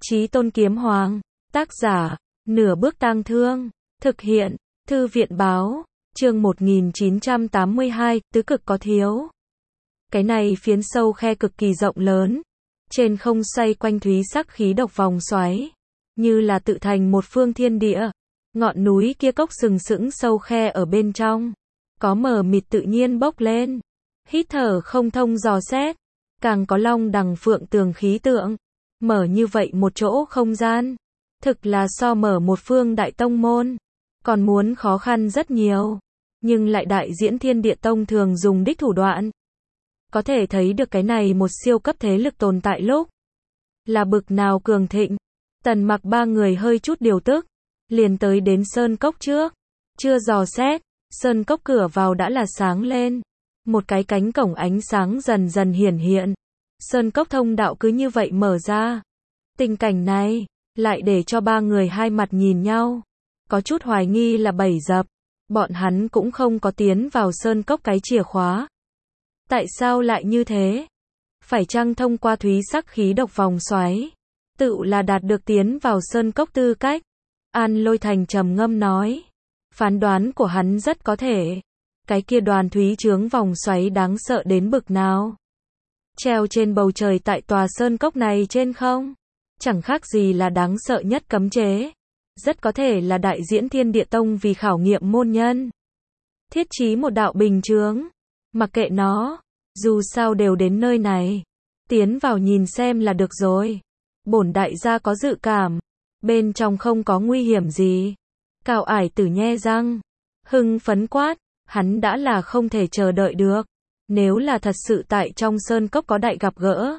Chí Tôn Kiếm Hoàng, tác giả, Nửa Bước Tang Thương, thực hiện, Thư viện báo, chương 1982, tứ cực có thiếu. Cái này phiến sâu khe cực kỳ rộng lớn, trên không xoay quanh thúy sắc khí độc vòng xoáy, như là tự thành một phương thiên địa. Ngọn núi kia cốc sừng sững sâu khe ở bên trong, có mờ mịt tự nhiên bốc lên, hít thở không thông dò xét, càng có long đằng phượng tường khí tượng. Mở như vậy một chỗ không gian, thực là so mở một phương đại tông môn, còn muốn khó khăn rất nhiều, nhưng lại đại diễn thiên địa tông thường dùng đích thủ đoạn. Có thể thấy được cái này một siêu cấp thế lực tồn tại lúc là bực nào cường thịnh. Tần Mặc ba người hơi chút điều tức, liền tới đến sơn cốc trước, chưa dò xét, sơn cốc cửa vào đã là sáng lên, một cái cánh cổng ánh sáng dần dần hiển hiện. Sơn cốc thông đạo cứ như vậy mở ra. Tình cảnh này lại để cho ba người hai mặt nhìn nhau, có chút hoài nghi là bẫy dập. Bọn hắn cũng không có tiến vào sơn cốc cái chìa khóa. Tại sao lại như thế? Phải chăng thông qua thúy sắc khí độc vòng xoáy, tự là đạt được tiến vào sơn cốc tư cách? An Lôi Thành trầm ngâm nói. Phán đoán của hắn rất có thể. Cái kia đoàn thúy chướng vòng xoáy đáng sợ đến bực nào? Treo trên bầu trời tại tòa sơn cốc này trên không? Chẳng khác gì là đáng sợ nhất cấm chế. Rất có thể là đại diễn thiên địa tông vì khảo nghiệm môn nhân, thiết trí một đạo bình chướng. Mặc kệ nó, dù sao đều đến nơi này, tiến vào nhìn xem là được rồi. Bổn đại gia có dự cảm, bên trong không có nguy hiểm gì. Cao Ải Tử nhe răng, hưng phấn quát, hắn đã là không thể chờ đợi được. Nếu là thật sự tại trong sơn cốc có đại gặp gỡ,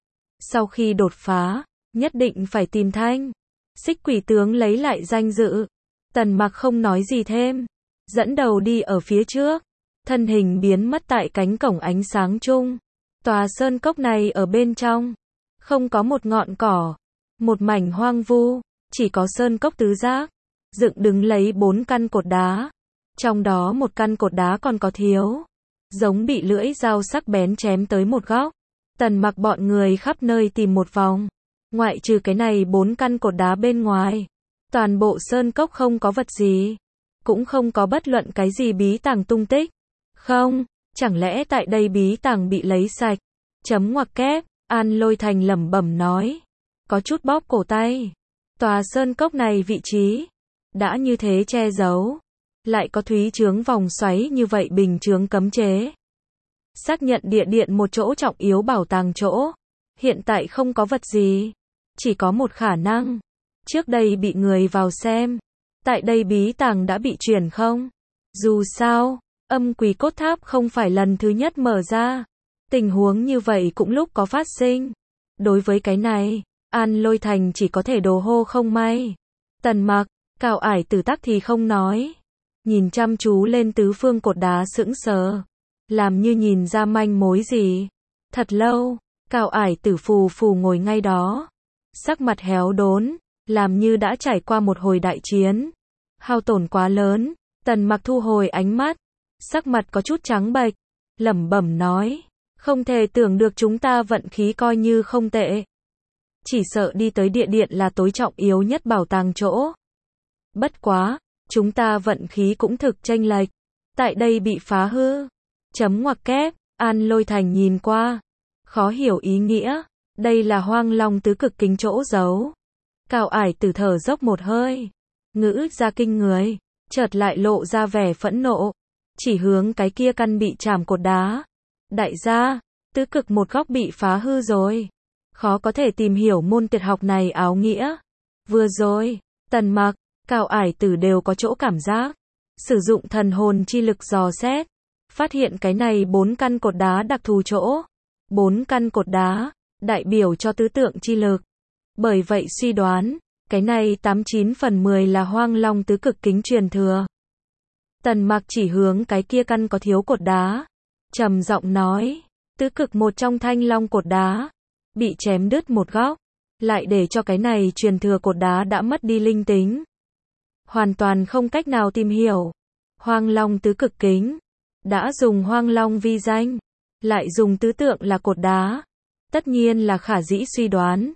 sau khi đột phá, nhất định phải tìm Thanh Xích Quỷ tướng lấy lại danh dự. Tần Mặc không nói gì thêm, dẫn đầu đi ở phía trước, thân hình biến mất tại cánh cổng ánh sáng chung. Tòa sơn cốc này ở bên trong, không có một ngọn cỏ, một mảnh hoang vu, chỉ có sơn cốc tứ giác, dựng đứng lấy 4 căn cột đá. Trong đó một căn cột đá còn có thiếu, giống bị lưỡi dao sắc bén chém tới một góc. Tần Mặc bọn người khắp nơi tìm một vòng, ngoại trừ cái này 4 căn cột đá bên ngoài, toàn bộ sơn cốc không có vật gì, cũng không có bất luận cái gì bí tàng tung tích. Không, chẳng lẽ tại đây bí tàng bị lấy sạch? Chấm ngoặc kép, An Lôi Thành lẩm bẩm nói, có chút bóp cổ tay. Tòa sơn cốc này vị trí đã như thế che giấu, lại có thúy chướng vòng xoáy như vậy bình chướng cấm chế. Xác nhận địa điện một chỗ trọng yếu bảo tàng chỗ, hiện tại không có vật gì, chỉ có một khả năng, trước đây bị người vào xem, tại đây bí tàng đã bị chuyển không? Dù sao, Âm Quỷ Cốt Tháp không phải lần thứ nhất mở ra, tình huống như vậy cũng lúc có phát sinh. Đối với cái này, An Lôi Thành chỉ có thể đồ hô không may. Tần Mặc, Cao Ải Tử tắc thì không nói, nhìn chăm chú lên tứ phương cột đá sững sờ, làm như nhìn ra manh mối gì. Thật lâu, Cao Ải Tử phù phù ngồi ngay đó, sắc mặt héo đốn, làm như đã trải qua một hồi đại chiến, hao tổn quá lớn. Tần Mặc thu hồi ánh mắt, sắc mặt có chút trắng bệch, lẩm bẩm nói, không thể tưởng được chúng ta vận khí coi như không tệ. Chỉ sợ đi tới địa điện là tối trọng yếu nhất bảo tàng chỗ. Bất quá, chúng ta vận khí cũng thực chênh lệch, tại đây bị phá hư. Chấm ngoặc kép, An Lôi Thành nhìn qua, khó hiểu ý nghĩa, đây là Hoang Long tứ cực kính chỗ giấu. Cao Ải Tử thở dốc một hơi, ngữ ra kinh người, chợt lại lộ ra vẻ phẫn nộ, chỉ hướng cái kia căn bị chạm cột đá. Đại gia, tứ cực một góc bị phá hư rồi, khó có thể tìm hiểu môn tuyệt học này áo nghĩa. Vừa rồi, Tần Mặc, Cao Ải Tử đều có chỗ cảm giác, sử dụng thần hồn chi lực dò xét, phát hiện cái này 4 căn cột đá đặc thù chỗ. 4 căn cột đá, đại biểu cho tứ tượng chi lực. Bởi vậy suy đoán, cái này 89 phần 10 là Hoang Long tứ cực kính truyền thừa. Tần Mặc chỉ hướng cái kia căn có thiếu cột đá, trầm giọng nói, tứ cực một trong thanh long cột đá, bị chém đứt một góc, lại để cho cái này truyền thừa cột đá đã mất đi linh tính. Hoàn toàn không cách nào tìm hiểu. Hoang Long tứ cực kính, đã dùng Hoang Long vi danh, lại dùng tứ tượng là cột đá, tất nhiên là khả dĩ suy đoán,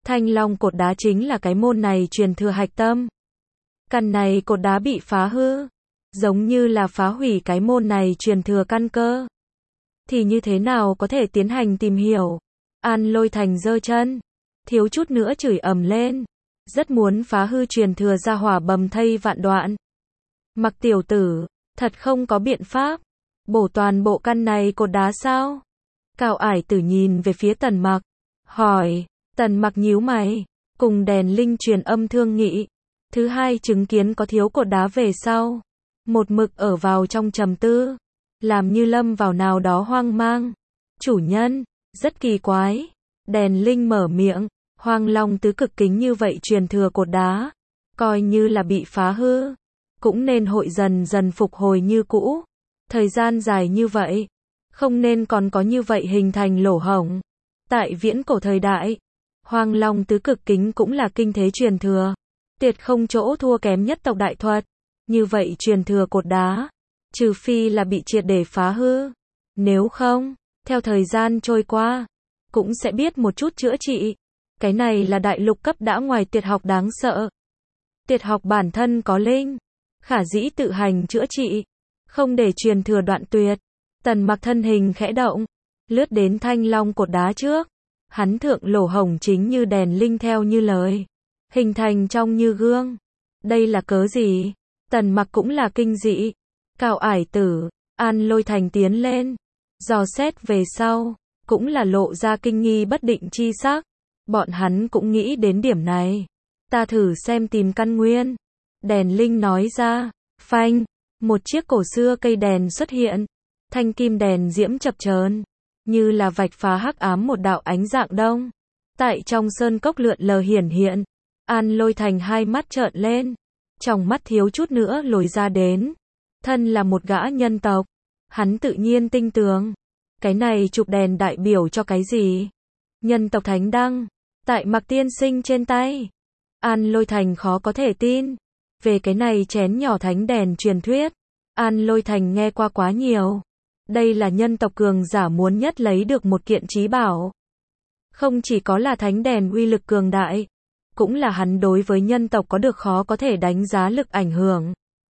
Thanh Long cột đá chính là cái môn này truyền thừa hạch tâm. Căn này cột đá bị phá hư, giống như là phá hủy cái môn này truyền thừa căn cơ. Thì như thế nào có thể tiến hành tìm hiểu? An Lôi Thành giơ chân, thiếu chút nữa chửi ầm lên, rất muốn phá hư truyền thừa ra hỏa bầm thây vạn đoạn. Mặc tiểu tử, thật không có biện pháp, bổ toàn bộ căn này cột đá sao? Cao Ải Tử nhìn về phía Tần Mặc, hỏi. Tần Mặc nhíu mày, cùng đèn linh truyền âm thương nghị. Thứ hai chứng kiến có thiếu cột đá về sau, một mực ở vào trong trầm tư, làm như lâm vào nào đó hoang mang. Chủ nhân, rất kỳ quái. Đèn linh mở miệng, Hoang Long tứ cực kính như vậy truyền thừa cột đá, coi như là bị phá hư, cũng nên hội dần dần phục hồi như cũ. Thời gian dài như vậy, không nên còn có như vậy hình thành lỗ hổng. Tại viễn cổ thời đại, Hoang Long tứ cực kính cũng là kinh thế truyền thừa, tuyệt không chỗ thua kém nhất tộc đại thuật. Như vậy truyền thừa cột đá, trừ phi là bị triệt để phá hư, nếu không, theo thời gian trôi qua, cũng sẽ biết một chút chữa trị. Cái này là đại lục cấp đã ngoài tuyệt học đáng sợ. Tuyệt học bản thân có linh, khả dĩ tự hành chữa trị, không để truyền thừa đoạn tuyệt. Tần Mặc thân hình khẽ động, lướt đến Thanh Long cột đá trước. Hắn thượng lỗ hổng chính như đèn linh theo như lời, hình thành trong như gương. Đây là cớ gì? Tần Mặc cũng là kinh dị. Cao Ải Tử, An Lôi Thành tiến lên, dò xét về sau, cũng là lộ ra kinh nghi bất định chi sắc. Bọn hắn cũng nghĩ đến điểm này. Ta thử xem tìm căn nguyên. Đèn linh nói ra. Phanh, một chiếc cổ xưa cây đèn xuất hiện. Thanh kim đèn diễm chập chờn, như là vạch phá hắc ám một đạo ánh dạng đông. Tại trong sơn cốc lượn lờ hiển hiện. An Lôi Thành hai mắt trợn lên, trong mắt thiếu chút nữa lồi ra đến. Thân là một gã nhân tộc, hắn tự nhiên tinh tường. Cái này chụp đèn đại biểu cho cái gì? Nhân tộc thánh đăng, tại Mặc tiên sinh trên tay. An Lôi Thành khó có thể tin. Về cái này chén nhỏ thánh đèn truyền thuyết, An Lôi Thành nghe qua quá nhiều. Đây là nhân tộc cường giả muốn nhất lấy được một kiện chí bảo. Không chỉ có là thánh đèn uy lực cường đại, cũng là hắn đối với nhân tộc có được khó có thể đánh giá lực ảnh hưởng.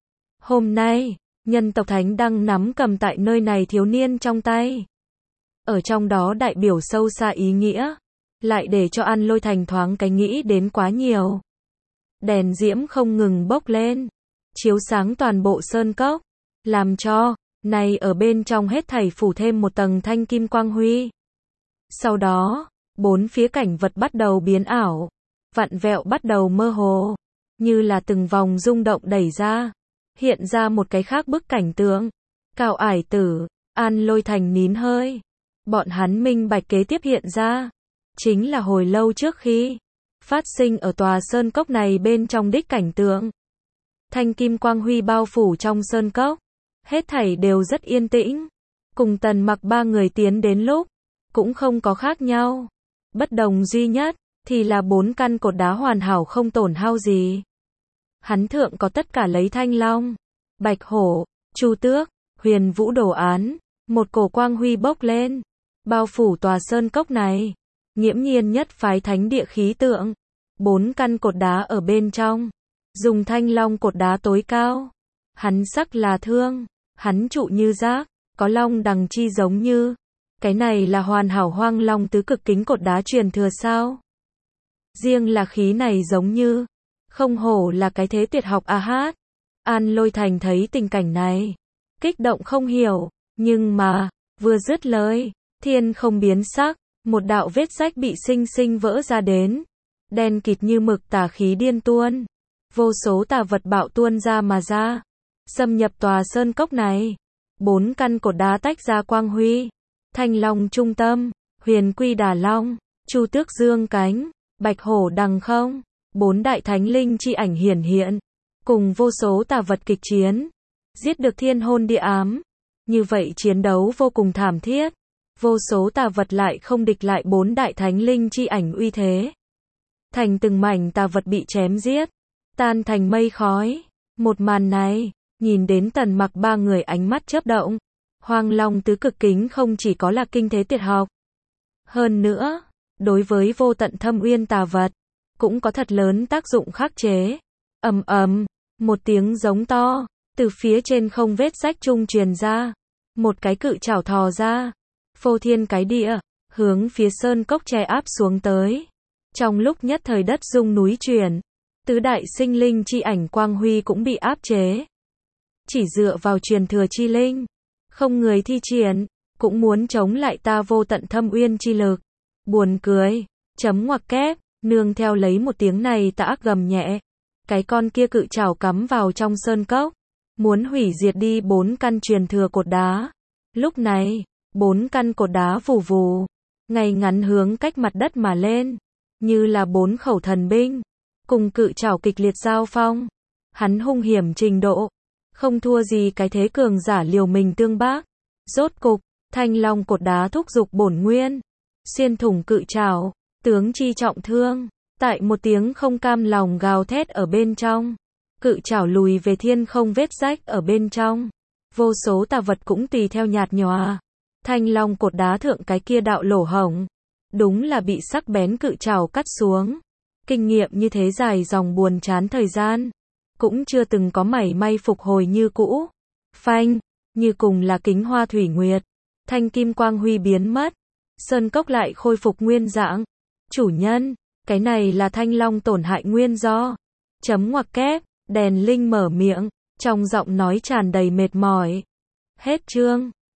Hôm nay, nhân tộc thánh đăng nắm cầm tại nơi này thiếu niên trong tay. Ở trong đó đại biểu sâu xa ý nghĩa, lại để cho An Lôi Thành thoáng cái nghĩ đến quá nhiều. Đèn diễm không ngừng bốc lên, chiếu sáng toàn bộ sơn cốc, làm cho này ở bên trong hết thảy phủ thêm một tầng thanh kim quang huy. Sau đó, bốn phía cảnh vật bắt đầu biến ảo, vặn vẹo bắt đầu mơ hồ, như là từng vòng rung động đẩy ra, hiện ra một cái khác bức cảnh tượng. Cao Ải Tử, An Lôi Thành nín hơi. Bọn hắn minh bạch kế tiếp hiện ra, chính là hồi lâu trước khi phát sinh ở tòa sơn cốc này bên trong đích cảnh tượng. Thanh kim quang huy bao phủ trong sơn cốc, hết thảy đều rất yên tĩnh. Cùng Tần Mặc ba người tiến đến lúc, cũng không có khác nhau. Bất đồng duy nhất, thì là bốn căn cột đá hoàn hảo không tổn hao gì. Hắn thượng có tất cả lấy thanh long, bạch hổ, chu tước, huyền vũ đồ án. Một cổ quang huy bốc lên, bao phủ tòa sơn cốc này. Nghiễm nhiên nhất phái thánh địa khí tượng. Bốn căn cột đá ở bên trong, dùng thanh long cột đá tối cao. Hắn sắc là thương, hắn trụ như giác, có long đằng chi giống như. Cái này là hoàn hảo Hoang Long tứ cực kính cột đá truyền thừa sao? Riêng là khí này giống như, không hổ là cái thế tuyệt học a hát. An Lôi Thành thấy tình cảnh này, kích động không hiểu, nhưng mà, vừa dứt lời, thiên không biến sắc, một đạo vết rách bị sinh sinh vỡ ra đến. Đen kịt như mực tà khí điên tuôn, vô số tà vật bạo tuôn ra mà ra, xâm nhập tòa sơn cốc này. Bốn căn cột đá tách ra quang huy, thanh long trung tâm, huyền quy đà long, chu tước dương cánh, bạch hổ đằng không. Bốn đại thánh linh chi ảnh hiển hiện, cùng vô số tà vật kịch chiến, giết được thiên hôn địa ám. Như vậy chiến đấu vô cùng thảm thiết, vô số tà vật lại không địch lại bốn đại thánh linh chi ảnh uy thế. Thành từng mảnh tà vật bị chém giết, tan thành mây khói. Một màn này, nhìn đến Tần Mặc ba người ánh mắt chớp động. Hoang Long tứ cực kính không chỉ có là kinh thế tuyệt học, hơn nữa, đối với vô tận thâm uyên tà vật, cũng có thật lớn tác dụng khắc chế. Ầm ầm, một tiếng giống to, từ phía trên không vết rách trung truyền ra. Một cái cự trảo thò ra, phô thiên cái địa, hướng phía sơn cốc che áp xuống tới. Trong lúc nhất thời đất rung núi chuyển, tứ đại sinh linh chi ảnh quang huy cũng bị áp chế. Chỉ dựa vào truyền thừa chi linh, không người thi triển, cũng muốn chống lại ta vô tận thâm uyên chi lực. Buồn cười, chấm ngoặc kép, nương theo lấy một tiếng này ta ác gầm nhẹ. Cái con kia cự trảo cắm vào trong sơn cốc, muốn hủy diệt đi 4 căn truyền thừa cột đá. Lúc này, 4 căn cột đá vù vù, ngay ngắn hướng cách mặt đất mà lên, như là 4 khẩu thần binh, cùng cự trảo kịch liệt giao phong. Hắn hung hiểm trình độ, không thua gì cái thế cường giả liều mình tương bác. Rốt cục, Thanh Long cột đá thúc giục bổn nguyên, xuyên thủng cự trảo, tướng chi trọng thương. Tại một tiếng không cam lòng gào thét ở bên trong, cự trảo lùi về thiên không vết rách ở bên trong. Vô số tà vật cũng tùy theo nhạt nhòa. Thanh Long cột đá thượng cái kia đạo lỗ hổng, đúng là bị sắc bén cự trảo cắt xuống. Kinh nghiệm như thế dài dòng buồn chán thời gian, cũng chưa từng có mảy may phục hồi như cũ. Phanh, như cùng là kính hoa thủy nguyệt, thanh kim quang huy biến mất, sơn cốc lại khôi phục nguyên dạng. Chủ nhân, cái này là Thanh Long tổn hại nguyên do. Chấm ngoặc kép, đèn linh mở miệng, trong giọng nói tràn đầy mệt mỏi. Hết chương.